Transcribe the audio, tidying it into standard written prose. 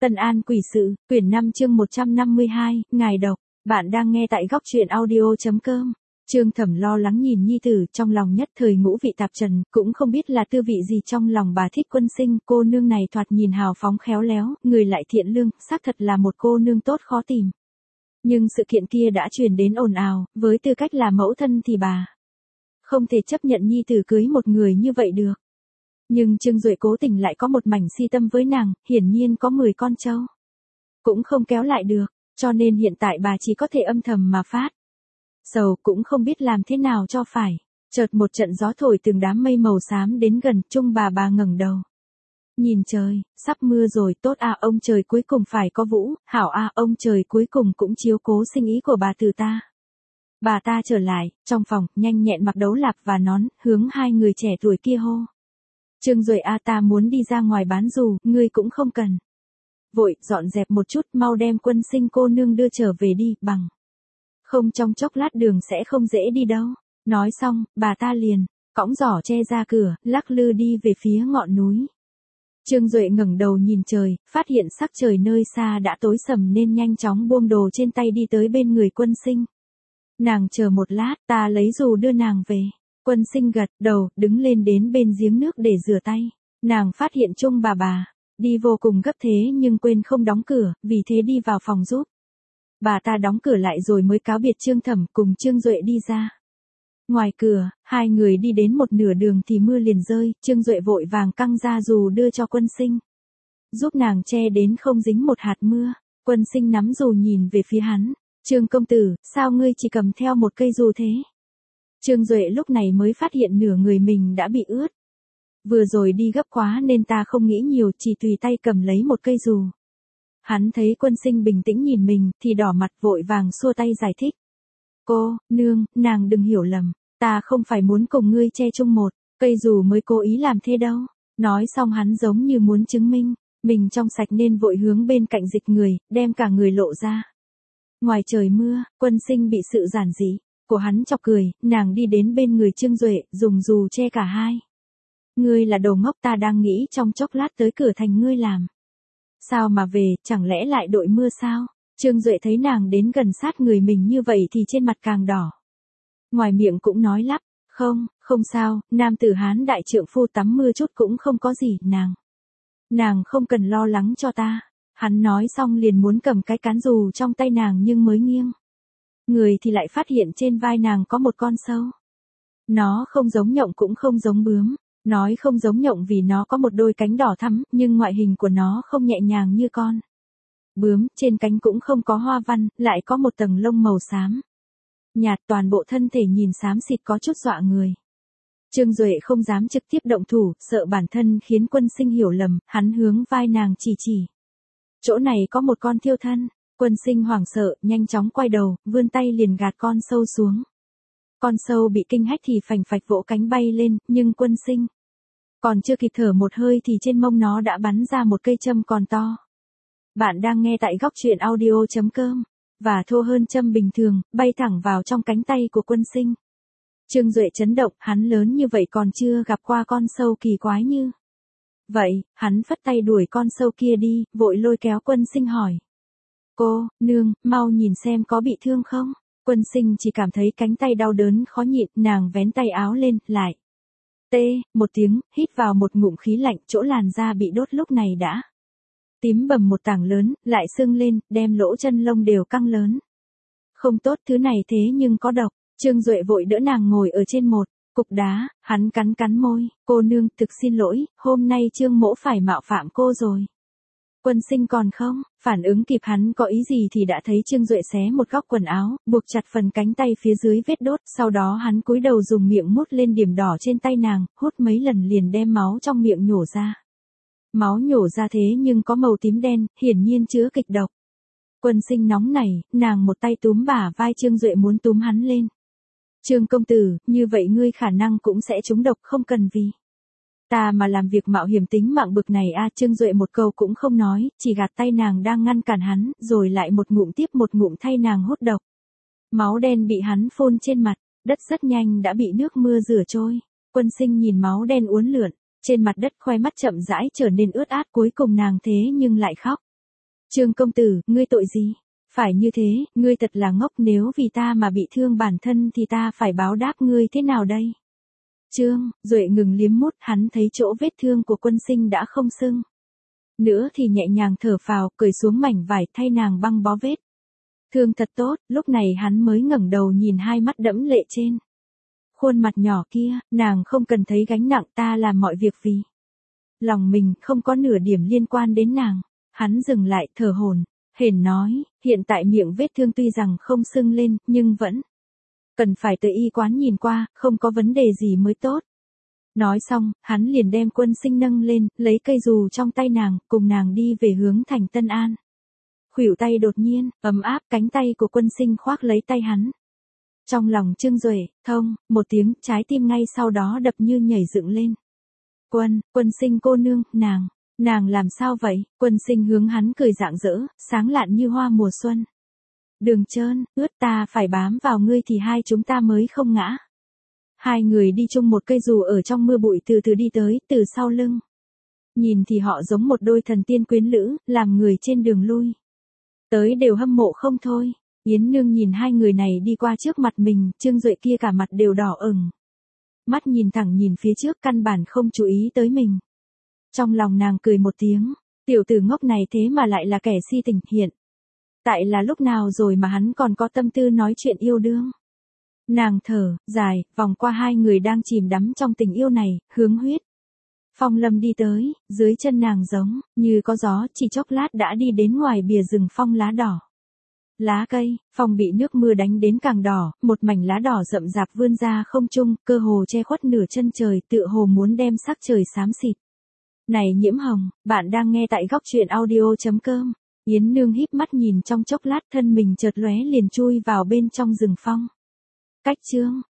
Tân An Quỷ Sự, quyển 5 chương 152, Ngài độc. Bạn đang nghe tại góc truyện audio.com. Trương Thẩm lo lắng nhìn nhi tử, trong lòng nhất thời ngũ vị tạp trần, cũng không biết là tư vị gì trong lòng bà Thích Quân Sinh. Cô nương này thoạt nhìn hào phóng khéo léo, người lại thiện lương, xác thật là một cô nương tốt khó tìm. Nhưng sự kiện kia đã truyền đến ồn ào, với tư cách là mẫu thân thì bà không thể chấp nhận nhi tử cưới một người như vậy được. Nhưng Trương Duệ cố tình lại có một mảnh si tâm với nàng, hiển nhiên có 10 con trâu. Cũng không kéo lại được, cho nên hiện tại bà chỉ có thể âm thầm mà phát sầu, cũng không biết làm thế nào cho phải. Chợt một trận gió thổi từng đám mây màu xám đến gần, Trung bà ngẩng đầu. Nhìn trời, sắp mưa rồi, tốt à, ông trời cuối cùng phải có vũ, hảo à, ông trời cuối cùng cũng chiếu cố sinh ý của bà từ ta. Bà ta trở lại, trong phòng, nhanh nhẹn mặc đấu lạp và nón, hướng hai người trẻ tuổi kia hô. Trương Duệ à, ta muốn đi ra ngoài bán dù, ngươi cũng không cần. Vội, dọn dẹp một chút, mau đem Quân Sinh cô nương đưa trở về đi, bằng không trong chốc lát đường sẽ không dễ đi đâu. Nói xong, bà ta liền cõng giỏ che ra cửa, lắc lư đi về phía ngọn núi. Trương Duệ ngẩng đầu nhìn trời, phát hiện sắc trời nơi xa đã tối sầm nên nhanh chóng buông đồ trên tay đi tới bên người Quân Sinh. Nàng chờ một lát, ta lấy dù đưa nàng về. Quân Sinh gật đầu, đứng lên đến bên giếng nước để rửa tay. Nàng phát hiện Trung bà đi vô cùng gấp thế nhưng quên không đóng cửa, vì thế đi vào phòng giúp. Bà ta đóng cửa lại rồi mới cáo biệt Trương Thẩm cùng Trương Duệ đi ra. Ngoài cửa, hai người đi đến một nửa đường thì mưa liền rơi, Trương Duệ vội vàng căng ra dù đưa cho Quân Sinh. Giúp nàng che đến không dính một hạt mưa. Quân Sinh nắm dù nhìn về phía hắn. Trương công tử, sao ngươi chỉ cầm theo một cây dù thế? Trương Duệ lúc này mới phát hiện nửa người mình đã bị ướt. Vừa rồi đi gấp quá nên ta không nghĩ nhiều, chỉ tùy tay cầm lấy một cây dù. Hắn thấy Quân Sinh bình tĩnh nhìn mình thì đỏ mặt, vội vàng xua tay giải thích. Cô, nương, nàng đừng hiểu lầm, ta không phải muốn cùng ngươi che chung một cây dù mới cố ý làm thế đâu. Nói xong hắn giống như muốn chứng minh mình trong sạch nên vội hướng bên cạnh dịch người, đem cả người lộ ra. Ngoài trời mưa, Quân Sinh bị sự giản dị của hắn chọc cười, nàng đi đến bên người Trương Duệ, dùng dù che cả hai. Ngươi là đồ ngốc, ta đang nghĩ trong chốc lát tới cửa thành ngươi làm sao mà về, chẳng lẽ lại đội mưa sao? Trương Duệ thấy nàng đến gần sát người mình như vậy thì trên mặt càng đỏ. Ngoài miệng cũng nói lắp, không sao, nam tử Hán đại trượng phu tắm mưa chút cũng không có gì, nàng không cần lo lắng cho ta. Hắn nói xong liền muốn cầm cái cán dù trong tay nàng nhưng mới nghiêng người thì lại phát hiện trên vai nàng có một con sâu. Nó không giống nhộng cũng không giống bướm. Nói không giống nhộng vì nó có một đôi cánh đỏ thắm, nhưng ngoại hình của nó không nhẹ nhàng như con bướm, trên cánh cũng không có hoa văn, lại có một tầng lông màu xám nhạt, toàn bộ thân thể nhìn xám xịt có chút dọa người. Trương Duệ không dám trực tiếp động thủ, sợ bản thân khiến Quân Sinh hiểu lầm, hắn hướng vai nàng chỉ. Chỗ này có một con thiêu thân. Quân Sinh hoảng sợ, nhanh chóng quay đầu, vươn tay liền gạt con sâu xuống. Con sâu bị kinh hách thì phành phạch vỗ cánh bay lên, nhưng Quân Sinh còn chưa kịp thở một hơi thì trên mông nó đã bắn ra một cây châm còn to. Bạn đang nghe tại góc truyện audio.com. Và thô hơn châm bình thường, bay thẳng vào trong cánh tay của Quân Sinh. Trương Duệ chấn động, hắn lớn như vậy còn chưa gặp qua con sâu kỳ quái như vậy, hắn phất tay đuổi con sâu kia đi, vội lôi kéo Quân Sinh hỏi. Cô, nương, mau nhìn xem có bị thương không? Quân Sinh chỉ cảm thấy cánh tay đau đớn khó nhịn, nàng vén tay áo lên, lại. Một tiếng, hít vào một ngụm khí lạnh, chỗ làn da bị đốt lúc này đã tím bầm một tảng lớn, lại sưng lên, đem lỗ chân lông đều căng lớn. Không tốt, thứ này thế nhưng có độc. Trương Duệ vội đỡ nàng ngồi ở trên một cục đá, hắn cắn môi. Cô nương, thực xin lỗi, hôm nay Trương mỗ phải mạo phạm cô rồi. Quân Sinh còn không phản ứng kịp hắn có ý gì thì đã thấy Trương Duệ xé một góc quần áo, buộc chặt phần cánh tay phía dưới vết đốt, sau đó hắn cúi đầu dùng miệng mút lên điểm đỏ trên tay nàng, hút mấy lần liền đem máu trong miệng nhổ ra. Máu nhổ ra thế nhưng có màu tím đen, hiển nhiên chứa kịch độc. Quân Sinh nóng nảy, nàng một tay túm bả vai Trương Duệ muốn túm hắn lên. Trương công tử, như vậy ngươi khả năng cũng sẽ trúng độc, không cần vì ta mà làm việc mạo hiểm tính mạng bực này a. Trương Duệ một câu cũng không nói, chỉ gạt tay nàng đang ngăn cản hắn, rồi lại một ngụm tiếp một ngụm thay nàng hút độc. Máu đen bị hắn phun trên mặt, đất rất nhanh đã bị nước mưa rửa trôi. Quân Sinh nhìn máu đen uốn lượn trên mặt đất, khoe mắt chậm rãi trở nên ướt át, cuối cùng nàng thế nhưng lại khóc. Trương công tử, ngươi tội gì? Phải như thế, ngươi thật là ngốc, nếu vì ta mà bị thương bản thân thì ta phải báo đáp ngươi thế nào đây? Trương, Duệ ngừng liếm mút, hắn thấy chỗ vết thương của Quân Sinh đã không sưng nữa thì nhẹ nhàng thở phào, cởi xuống mảnh vải thay nàng băng bó vết thương thật tốt. Lúc này hắn mới ngẩng đầu nhìn hai mắt đẫm lệ trên khuôn mặt nhỏ kia, nàng không cần thấy gánh nặng, ta làm mọi việc vì lòng mình, không có nửa điểm liên quan đến nàng. Hắn dừng lại, thở hổn hển nói, hiện tại miệng vết thương tuy rằng không sưng lên, nhưng vẫn cần phải tới y quán nhìn qua, không có vấn đề gì mới tốt. Nói xong, hắn liền đem Quân Sinh nâng lên, lấy cây dù trong tay nàng, cùng nàng đi về hướng thành Tân An. Khuỷu tay đột nhiên, ấm áp, cánh tay của Quân Sinh khoác lấy tay hắn. Trong lòng Trương Duệ, thông, một tiếng, trái tim ngay sau đó đập như nhảy dựng lên. Quân Sinh cô nương, nàng làm sao vậy? Quân Sinh hướng hắn cười rạng rỡ, sáng lạn như hoa mùa xuân. Đường trơn, ướt, ta phải bám vào ngươi thì hai chúng ta mới không ngã. Hai người đi chung một cây dù ở trong mưa bụi, từ từ đi tới, từ sau lưng. Nhìn thì họ giống một đôi thần tiên quyến lữ, làm người trên đường lui tới đều hâm mộ không thôi. Yến Nương nhìn hai người này đi qua trước mặt mình, Trương Duệ kia cả mặt đều đỏ ửng. Mắt nhìn thẳng nhìn phía trước, căn bản không chú ý tới mình. Trong lòng nàng cười một tiếng, tiểu tử ngốc này thế mà lại là kẻ si tình, hiện tại là lúc nào rồi mà hắn còn có tâm tư nói chuyện yêu đương. Nàng thở dài, vòng qua hai người đang chìm đắm trong tình yêu này, hướng huyết phong lâm đi tới, dưới chân nàng giống như có gió, chỉ chốc lát đã đi đến ngoài bìa rừng phong lá đỏ. Lá cây, phong bị nước mưa đánh đến càng đỏ, một mảnh lá đỏ rậm rạp vươn ra không trung, cơ hồ che khuất nửa chân trời, tựa hồ muốn đem sắc trời xám xịt này nhiễm hồng. Bạn đang nghe tại góc truyện audio.com. Yến Nương híp mắt nhìn trong chốc lát, thân mình chợt lóe liền chui vào bên trong rừng phong. Cách Trương